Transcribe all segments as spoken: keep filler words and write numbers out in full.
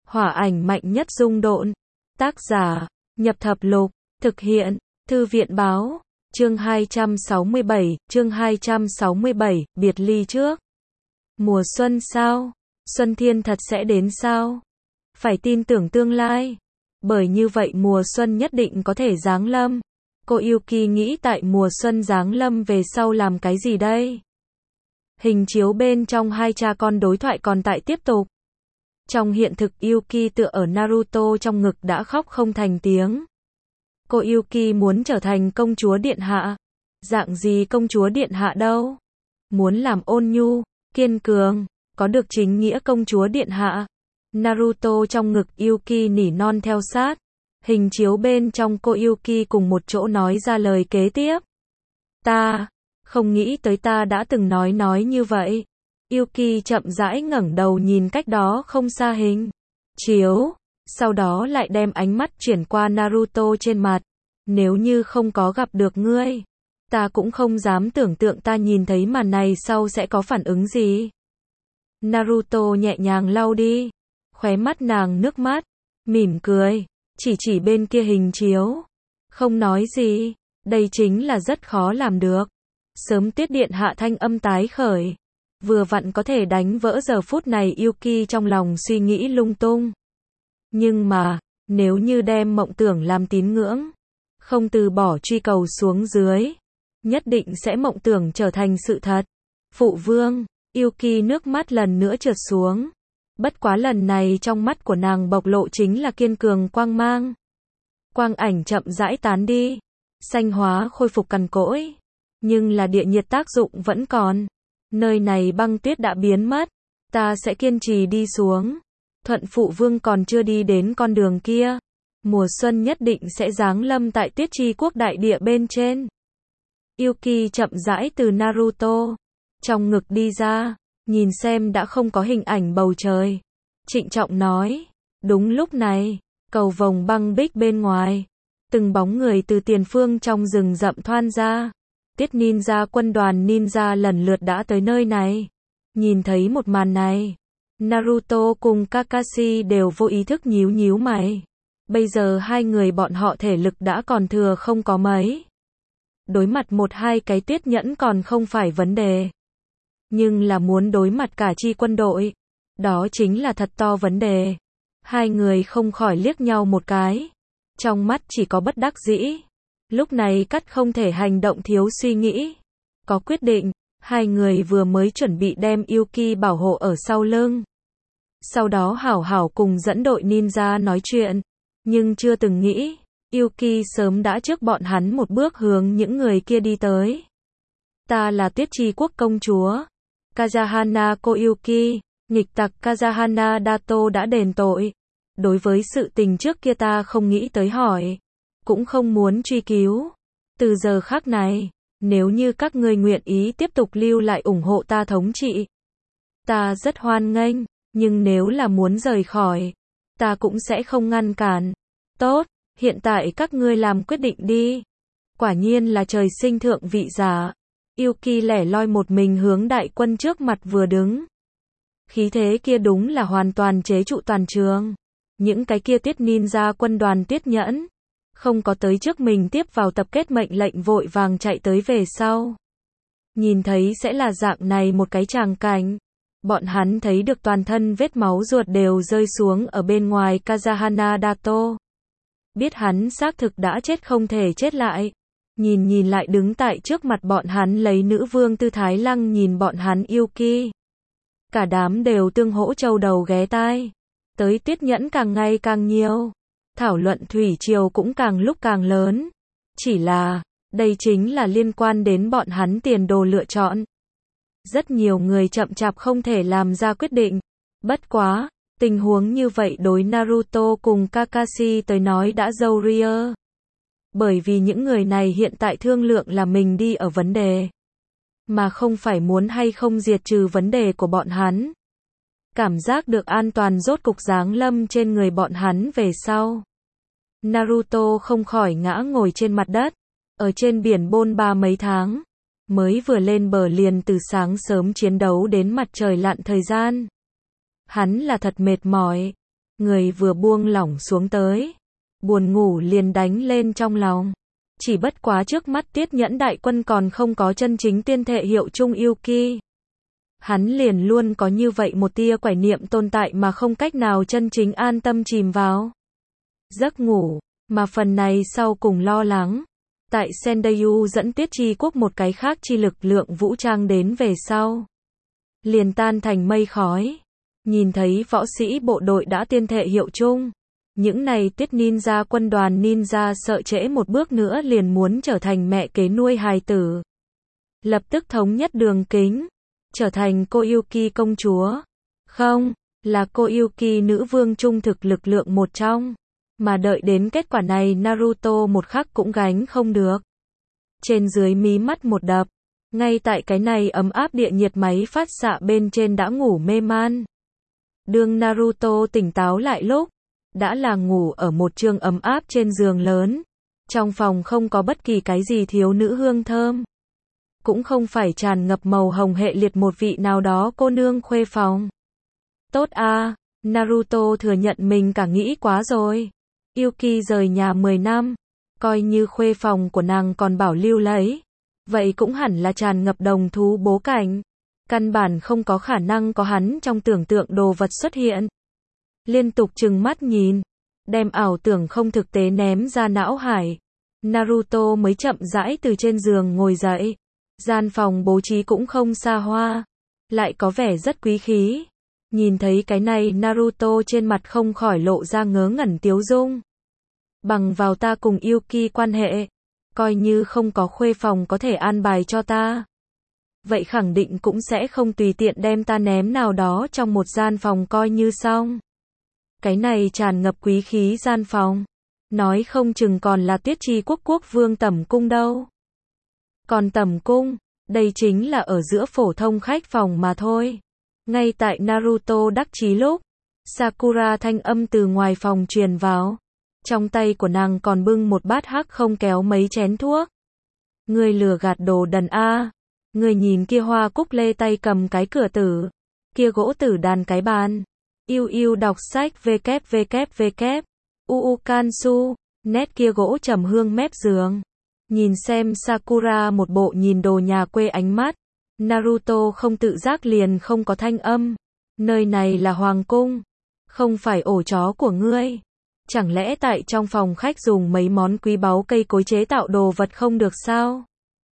Hỏa ảnh mạnh nhất dung độn. Tác giả, Nhập Thập Lục. Thực hiện, Thư viện báo. Chương hai trăm sáu mươi bảy, chương hai trăm sáu mươi bảy, biệt ly trước. Mùa xuân sao? Xuân thiên thật sẽ đến sao? Phải tin tưởng tương lai. Bởi như vậy mùa xuân nhất định có thể giáng lâm. Cô Yuki nghĩ tại mùa xuân giáng lâm về sau làm cái gì đây? Hình chiếu bên trong hai cha con đối thoại còn tại tiếp tục. Trong hiện thực Yuki tựa ở Naruto trong ngực đã khóc không thành tiếng. Cô Yuki muốn trở thành công chúa điện hạ. Dạng gì công chúa điện hạ đâu? Muốn làm ôn nhu, kiên cường, có được chính nghĩa công chúa điện hạ. Naruto trong ngực Yuki nỉ non theo sát. Hình chiếu bên trong cô Yuki cùng một chỗ nói ra lời kế tiếp. Ta, không nghĩ tới ta đã từng nói nói như vậy. Yuki chậm rãi ngẩng đầu nhìn cách đó không xa hình chiếu, sau đó lại đem ánh mắt chuyển qua Naruto trên mặt. Nếu như không có gặp được ngươi, ta cũng không dám tưởng tượng ta nhìn thấy màn này sau sẽ có phản ứng gì. Naruto nhẹ nhàng lau đi khóe mắt nàng nước mắt, mỉm cười, chỉ chỉ bên kia hình chiếu. Không nói gì, đây chính là rất khó làm được. Sớm Tuyết điện hạ thanh âm tái khởi. Vừa vặn có thể đánh vỡ giờ phút này Yuki trong lòng suy nghĩ lung tung. Nhưng mà, nếu như đem mộng tưởng làm tín ngưỡng, không từ bỏ truy cầu xuống dưới, nhất định sẽ mộng tưởng trở thành sự thật. Phụ vương, Yuki nước mắt lần nữa trượt xuống. Bất quá lần này trong mắt của nàng bộc lộ chính là kiên cường quang mang. Quang ảnh chậm rãi tán đi, xanh hóa khôi phục cằn cỗi, nhưng là địa nhiệt tác dụng vẫn còn. Nơi này băng tuyết đã biến mất, ta sẽ kiên trì đi xuống. Thuận phụ vương còn chưa đi đến con đường kia. Mùa xuân nhất định sẽ giáng lâm tại Tuyết Chi quốc đại địa bên trên. Yuki chậm rãi từ Naruto trong ngực đi ra, nhìn xem đã không có hình ảnh bầu trời. Trịnh trọng nói, đúng lúc này, cầu vồng băng bích bên ngoài, từng bóng người từ tiền phương trong rừng rậm thoăn ra. Tiết ninja quân đoàn ninja lần lượt đã tới nơi này. Nhìn thấy một màn này, Naruto cùng Kakashi đều vô ý thức nhíu nhíu mày. Bây giờ hai người bọn họ thể lực đã còn thừa không có mấy. Đối mặt một hai cái tuyết nhẫn còn không phải vấn đề. Nhưng là muốn đối mặt cả chi quân đội, đó chính là thật to vấn đề. Hai người không khỏi liếc nhau một cái. Trong mắt chỉ có bất đắc dĩ. Lúc này cắt không thể hành động thiếu suy nghĩ. Có quyết định, hai người vừa mới chuẩn bị đem Yuki bảo hộ ở sau lưng. Sau đó hảo hảo cùng dẫn đội ninja nói chuyện. Nhưng chưa từng nghĩ, Yuki sớm đã trước bọn hắn một bước hướng những người kia đi tới. Ta là Tuyết Chi quốc công chúa. Kazahana Koyuki, nghịch tặc Kazahana Dato đã đền tội. Đối với sự tình trước kia ta không nghĩ tới hỏi. Cũng không muốn truy cứu. Từ giờ khắc này, nếu như các ngươi nguyện ý tiếp tục lưu lại ủng hộ ta thống trị, ta rất hoan nghênh, nhưng nếu là muốn rời khỏi, ta cũng sẽ không ngăn cản. Tốt, hiện tại các ngươi làm quyết định đi. Quả nhiên là trời sinh thượng vị giả. Yuki lẻ loi một mình hướng đại quân trước mặt vừa đứng. Khí thế kia đúng là hoàn toàn chế trụ toàn trường. Những cái kia Tuyết ninja quân đoàn Tuyết nhẫn không có tới trước mình tiếp vào tập kết mệnh lệnh vội vàng chạy tới về sau. Nhìn thấy sẽ là dạng này một cái tràng cảnh. Bọn hắn thấy được toàn thân vết máu ruột đều rơi xuống ở bên ngoài Kazahana Dato. Biết hắn xác thực đã chết không thể chết lại. Nhìn nhìn lại đứng tại trước mặt bọn hắn lấy nữ vương tư thái lăng nhìn bọn hắn Yuki. Cả đám đều tương hỗ châu đầu ghé tai. Tới Tuyết nhẫn càng ngày càng nhiều. Thảo luận thủy triều cũng càng lúc càng lớn. Chỉ là, đây chính là liên quan đến bọn hắn tiền đồ lựa chọn. Rất nhiều người chậm chạp không thể làm ra quyết định. Bất quá, tình huống như vậy đối Naruto cùng Kakashi tới nói đã dâu ria. Bởi vì những người này hiện tại thương lượng là mình đi ở vấn đề. Mà không phải muốn hay không diệt trừ vấn đề của bọn hắn. Cảm giác được an toàn rốt cục giáng lâm trên người bọn hắn về sau. Naruto không khỏi ngã ngồi trên mặt đất. Ở trên biển bôn ba mấy tháng. Mới vừa lên bờ liền từ sáng sớm chiến đấu đến mặt trời lặn thời gian. Hắn là thật mệt mỏi. người vừa buông lỏng xuống tới. Buồn ngủ liền đánh lên trong lòng. Chỉ bất quá trước mắt Tiết Nhẫn đại quân còn không có chân chính tiên thể hiệu chung Yuki. Hắn liền luôn có như vậy một tia quải niệm tồn tại mà không cách nào chân chính an tâm chìm vào giấc ngủ, mà phần này sau cùng lo lắng. Tại Sendayu dẫn Tiết Chi Quốc một cái khác chi lực lượng vũ trang đến về sau. Liền tan thành mây khói. Nhìn thấy võ sĩ bộ đội đã tiên thể hiệu chung. Những này Tiết ninja quân đoàn ninja sợ trễ một bước nữa liền muốn trở thành mẹ kế nuôi hài tử. Lập tức thống nhất đường kính. Trở thành cô Yuki công chúa. Không, là cô Yuki nữ vương trung thực lực lượng một trong. Mà đợi đến kết quả này Naruto một khắc cũng gánh không được. Trên dưới mí mắt một đập. Ngay tại cái này ấm áp địa nhiệt máy phát xạ bên trên đã ngủ mê man. Đương Naruto tỉnh táo lại lúc. Đã là ngủ ở một trường ấm áp trên giường lớn. Trong phòng không có bất kỳ cái gì thiếu nữ hương thơm. Cũng không phải tràn ngập màu hồng hệ liệt một vị nào đó cô nương khuê phòng. Tốt a, Naruto thừa nhận mình cả nghĩ quá rồi. Yuki rời nhà mười năm, coi như khuê phòng của nàng còn bảo lưu lấy. Vậy cũng hẳn là tràn ngập đồng thú bố cảnh. Căn bản không có khả năng có hắn trong tưởng tượng đồ vật xuất hiện. Liên tục trừng mắt nhìn, đem ảo tưởng không thực tế ném ra não hải. Naruto mới chậm rãi từ trên giường ngồi dậy. Gian phòng bố trí cũng không xa hoa, lại có vẻ rất quý khí. Nhìn thấy cái này Naruto trên mặt không khỏi lộ ra ngớ ngẩn tiếu dung. Bằng vào ta cùng Yuki quan hệ, coi như không có khuê phòng có thể an bài cho ta. Vậy khẳng định cũng sẽ không tùy tiện đem ta ném nào đó trong một gian phòng coi như xong. Cái này tràn ngập quý khí gian phòng. Nói không chừng còn là Tiết Chi Quốc quốc vương tẩm cung đâu. Còn tẩm cung, đây chính là ở giữa phổ thông khách phòng mà thôi. Ngay tại Naruto đắc chí lúc, Sakura thanh âm từ ngoài phòng truyền vào. Trong tay của nàng còn bưng một bát hắc không kéo mấy chén thuốc. Ngươi lừa gạt đồ đần a. Ngươi nhìn kia hoa cúc lê tay cầm cái cửa tử, kia gỗ tử đàn cái bàn. Yêu yêu đọc sách www. Uu Kansu, nét kia gỗ trầm hương mép giường. Nhìn xem Sakura một bộ nhìn đồ nhà quê ánh mắt. Naruto không tự giác liền không có thanh âm. Nơi này là hoàng cung, không phải ổ chó của ngươi. Chẳng lẽ tại trong phòng khách dùng mấy món quý báu cây cối chế tạo đồ vật không được sao?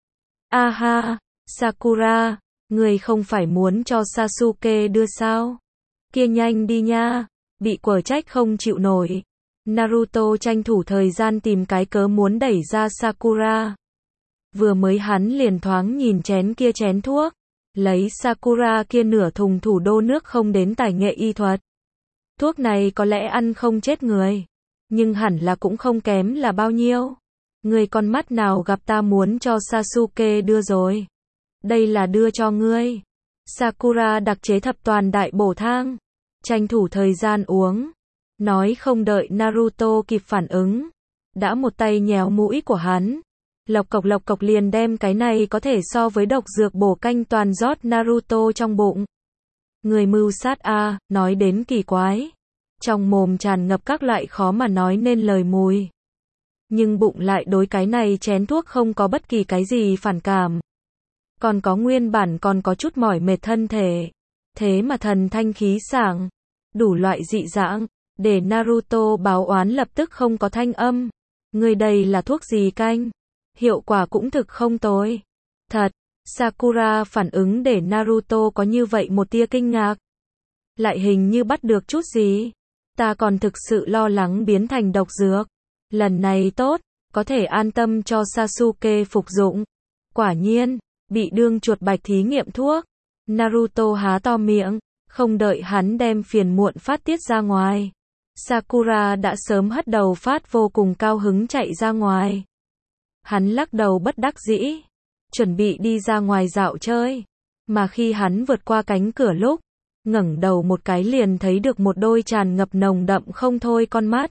Aha, Sakura, ngươi không phải muốn cho Sasuke đưa sao? Kia nhanh đi nha, bị quở trách không chịu nổi. Naruto tranh thủ thời gian tìm cái cớ muốn đẩy ra Sakura. Vừa mới hắn liền thoáng nhìn chén kia chén thuốc, lấy Sakura kia nửa thùng thủ đô nước không đến tài nghệ y thuật. Thuốc này có lẽ ăn không chết người, nhưng hẳn là cũng không kém là bao nhiêu. Người con mắt nào gặp ta muốn cho Sasuke đưa rồi. Đây là đưa cho ngươi. Sakura đặc chế thập toàn đại bổ thang. Tranh thủ thời gian uống. Nói không đợi Naruto kịp phản ứng. Đã một tay nhéo mũi của hắn. Lộc cộc lộc cộc liền đem cái này có thể so với độc dược bổ canh toàn rót Naruto trong bụng. Người mưu sát a, nói đến kỳ quái. Trong mồm tràn ngập các loại khó mà nói nên lời mùi. Nhưng bụng lại đối cái này chén thuốc không có bất kỳ cái gì phản cảm. Còn có nguyên bản còn có chút mỏi mệt thân thể. Thế mà thần thanh khí sảng. Đủ loại dị dạng. Để Naruto báo oán lập tức không có thanh âm. Người đây là thuốc gì canh? Hiệu quả cũng thực không tồi. Thật, Sakura phản ứng để Naruto có như vậy một tia kinh ngạc. Lại hình như bắt được chút gì. Ta còn thực sự lo lắng biến thành độc dược. Lần này tốt, có thể an tâm cho Sasuke phục dụng. Quả nhiên, bị đương chuột bạch thí nghiệm thuốc. Naruto há to miệng, không đợi hắn đem phiền muộn phát tiết ra ngoài. Sakura đã sớm hất đầu phát vô cùng cao hứng chạy ra ngoài. Hắn lắc đầu bất đắc dĩ, chuẩn bị đi ra ngoài dạo chơi. Mà khi hắn vượt qua cánh cửa lúc, ngẩng đầu một cái liền thấy được một đôi tràn ngập nồng đậm không thôi con mắt.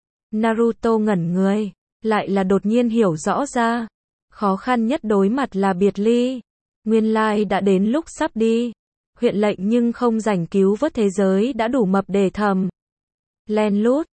Naruto ngẩn người, lại là đột nhiên hiểu rõ ra. Khó khăn nhất đối mặt là biệt ly. Nguyên lai đã đến lúc sắp đi. Huyện lệnh nhưng không rảnh cứu vớt thế giới đã đủ mập để thầm. Len lút.